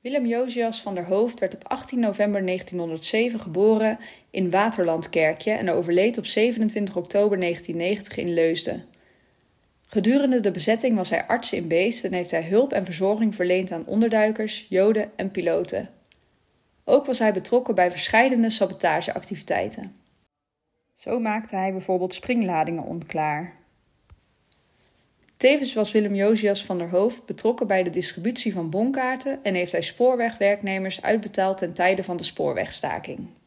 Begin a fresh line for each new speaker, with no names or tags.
Willem Josias van der Hoofd werd op 18 november 1907 geboren in Waterlandkerkje en overleed op 27 oktober 1990 in Leusden. Gedurende de bezetting was hij arts in Beest en heeft hij hulp en verzorging verleend aan onderduikers, Joden en piloten. Ook was hij betrokken bij verscheidene sabotageactiviteiten. Zo maakte hij bijvoorbeeld springladingen onklaar. Tevens was Willem Josias van der Hoofd betrokken bij de distributie van bonkaarten en heeft hij spoorwegwerknemers uitbetaald ten tijde van de spoorwegstaking.